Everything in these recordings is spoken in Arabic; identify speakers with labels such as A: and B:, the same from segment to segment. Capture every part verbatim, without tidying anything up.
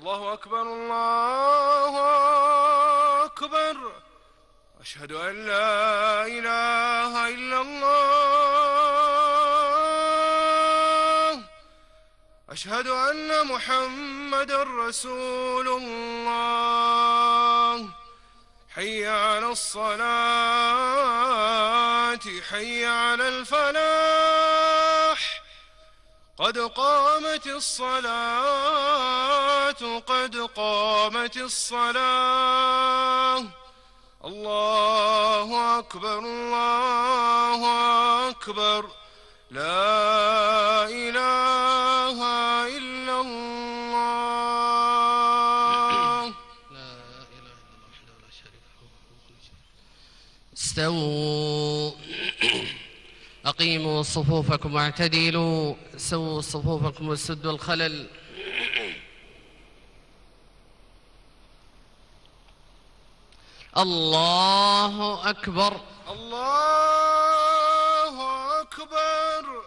A: الله أكبر الله أكبر. أشهد أن لا إله إلا الله. أشهد أن محمدًا رسول الله. حي على الصلاة حي على الفلاح. قد قامت الصلاة قد قامت الصلاة. الله أكبر الله أكبر. لا إله إلا الله.
B: لا إله إلا الله وحده لا شريك له. استووا أقيموا صفوفكم واعتدلوا. سووا صفوفكم وسدوا الخلل. الله أكبر
A: الله أكبر.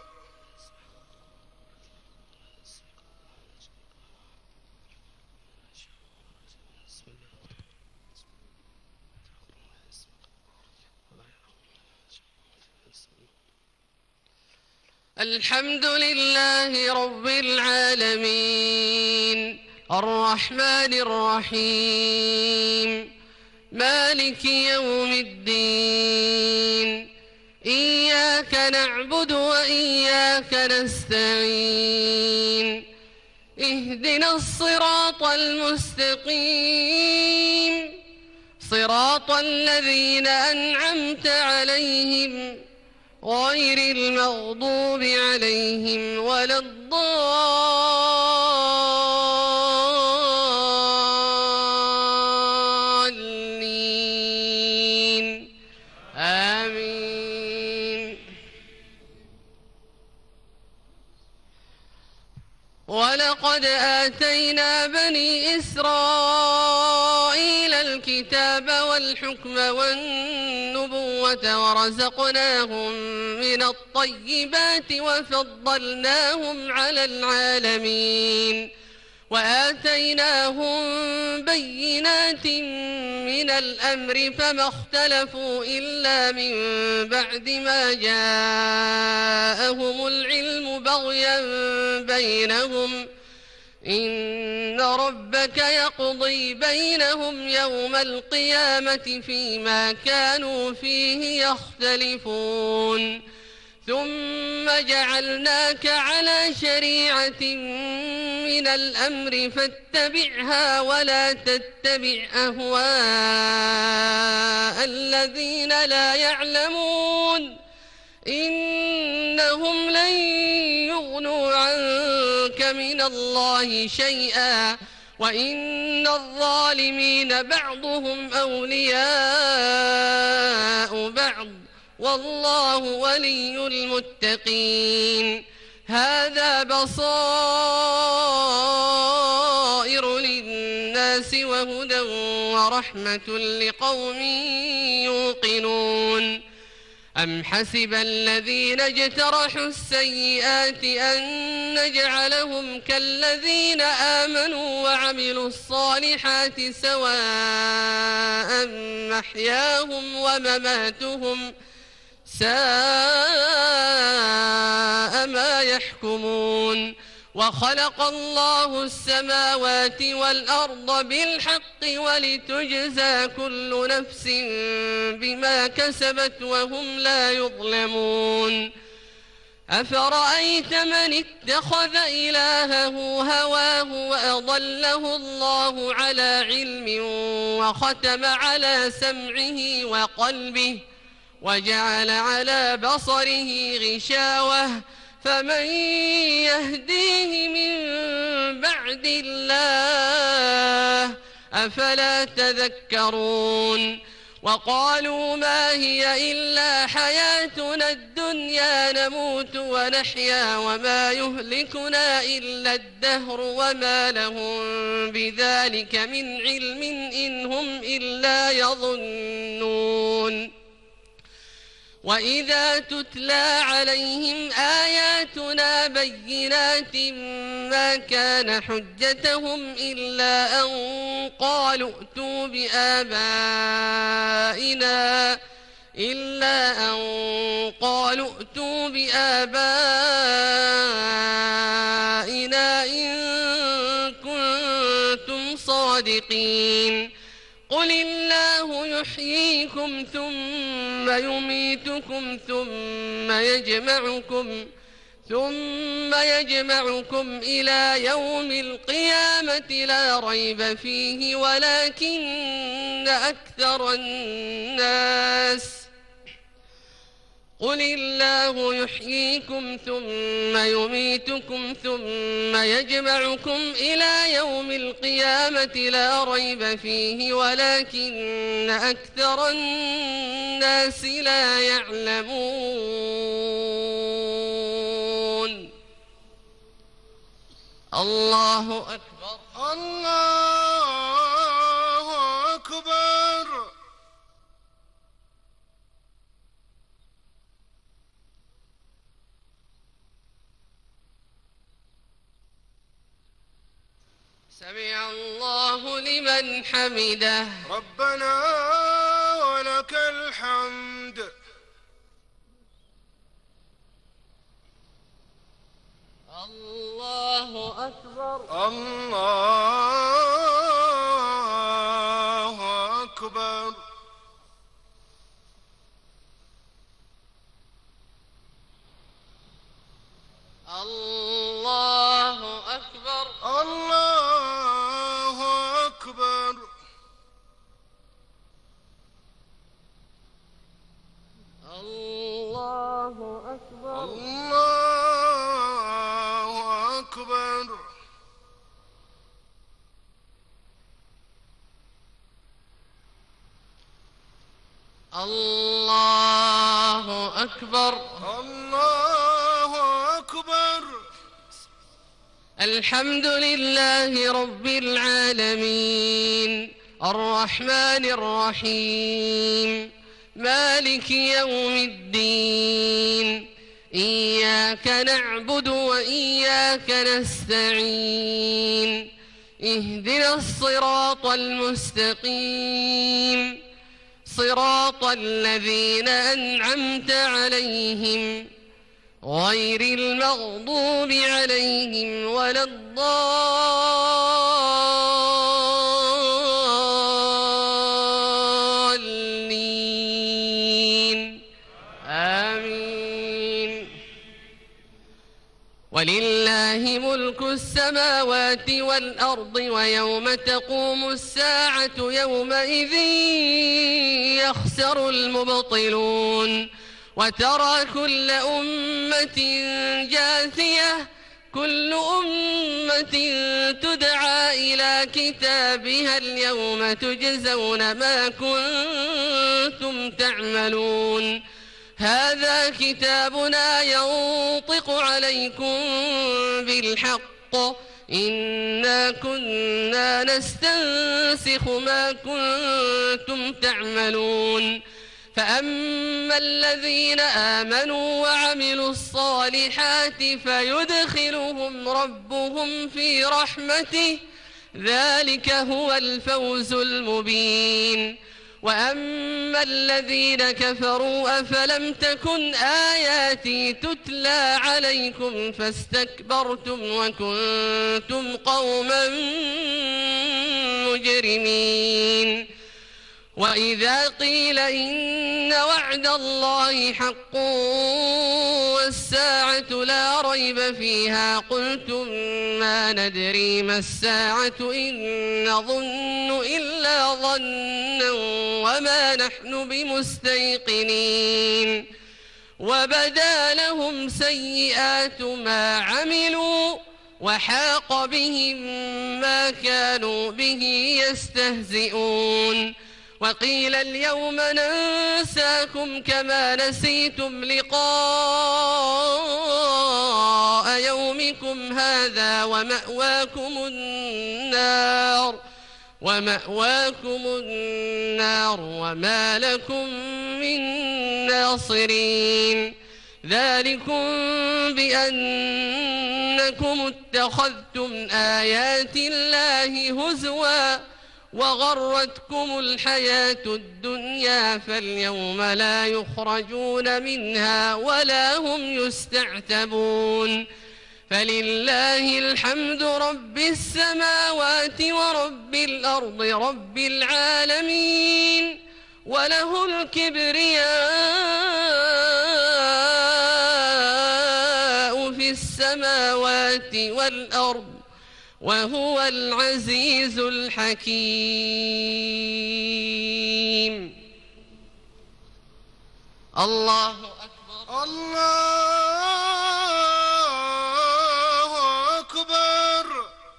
B: الحمد لله رب العالمين الرحمن الرحيم مالك يوم الدين. إياك نعبد وإياك نستعين. اهدنا الصراط المستقيم صراط الذين أنعمت عليهم غير المغضوب عليهم ولا الضالين. آمين. ولقد آتينا بني إسرائيل الكتاب والحكم والنبوة ورزقناهم من الطيبات وفضلناهم على العالمين وآتيناهم بينات من الأمر فما اختلفوا إلا من بعد ما جاءهم العلم بغيا بينهم. إن ربك يقضي بينهم يوم القيامة فيما كانوا فيه يختلفون. ثم جعلناك على شريعة من الأمر فاتبعها ولا تتبع أهواء الذين لا يعلمون. إنهم لن يغنوا عنك من الله شيئا وإن الظالمين بعضهم أولياء بعض والله ولي المتقين. هذا بصائر للناس وهدى ورحمة لقوم يوقنون. أم حسب الذين اجترحوا السيئات أن نجعلهم كالذين آمنوا وعملوا الصالحات سواء محياهم ومماتهم ساء ما يحكمون. وخلق الله السماوات والأرض بالحق ولتجزى كل نفس بما كسبت وهم لا يظلمون. أفرأيت من اتخذ إلهه هواه وأضله الله على علم وختم على سمعه وقلبه وجعل على بصره غشاوة فمن يهديه من بعد الله أفلا تذكرون. وقالوا ما هي إلا حياتنا الدنيا نموت ونحيا وما يهلكنا إلا الدهر وما لهم بذلك من علم إن هم إلا يظنون. وإذا تتلى عليهم آياتنا بينات ما كان حجتهم إلا أن قالوا ائتوا بآبائنا إلا أن قالوا ائتوا بآبائنا إن كنتم صادقين قل الله يحييكم ثم يميتكم ثم يجمعكم ثم يجمعكم إلى يوم القيامة لا ريب فيه ولكن أكثر الناس قل الله يحييكم ثم يميتكم ثم يجمعكم إلى يوم القيامة لا ريب فيه ولكن أكثر الناس لا يعلمون. الله أكبر.
A: الله أكبر.
B: سمع الله لمن حمده.
A: ربنا ولك الحمد.
B: الله أكبر.
A: الله أكبر.
B: الله أكبر.
A: الله أكبر.
B: الله أكبر.
A: الله أكبر.
B: الله أكبر.
A: الله أكبر.
B: الحمد لله رب العالمين الرحمن الرحيم مالك يوم الدين إياك نعبد وإياك نستعين اهدنا الصراط المستقيم صراط الذين أنعمت عليهم غير المغضوب عليهم ولا الضالين آمين. ولله ملك السماوات والأرض ويوم تقوم الساعة يومئذ يخسر المبطلون وترى كل أمة جاثية كل أمة تدعى إلى كتابها اليوم تجزون ما كنتم تعملون هذا كتابنا ينطق عليكم بالحق إنا كنا نستنسخ ما كنتم تعملون فأما الذين آمنوا وعملوا الصالحات فيدخلهم ربهم في رحمته ذلك هو الفوز المبين وأما الذين كفروا أفلم تكن آياتي تتلى عليكم فاستكبرتم وكنتم قوما مجرمين وإذا قيل إن وعد الله حق والساعة لا ريب فيها قلتم ما ندري ما الساعة إن نظن إلا ظنا وما نحن بمستيقنين وبدا لهم سيئات ما عملوا وحاق بهم ما كانوا به يستهزئون وقيل اليوم ننساكم كما نسيتم لقاء يومكم هذا ومأواكم النار ومأواكم النار وما لكم من ناصرين. ذلكم بأنكم اتخذتم آيات الله هزوا وغرتكم الحياة الدنيا فاليوم لا يخرجون منها ولا هم يستعتبون. فلله الحمد رب السماوات ورب الأرض رب العالمين وله الكبرياء في السماوات والأرض وهو العزيز الحكيم. الله أكبر.
A: الله أكبر.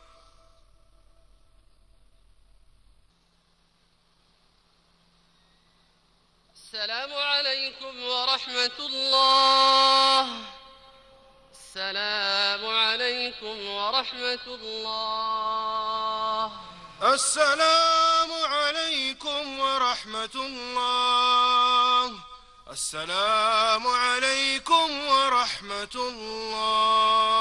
B: السلام عليكم ورحمة الله. السلام عليكم ورحمة الله.
A: السلام عليكم ورحمة الله. السلام عليكم ورحمة الله.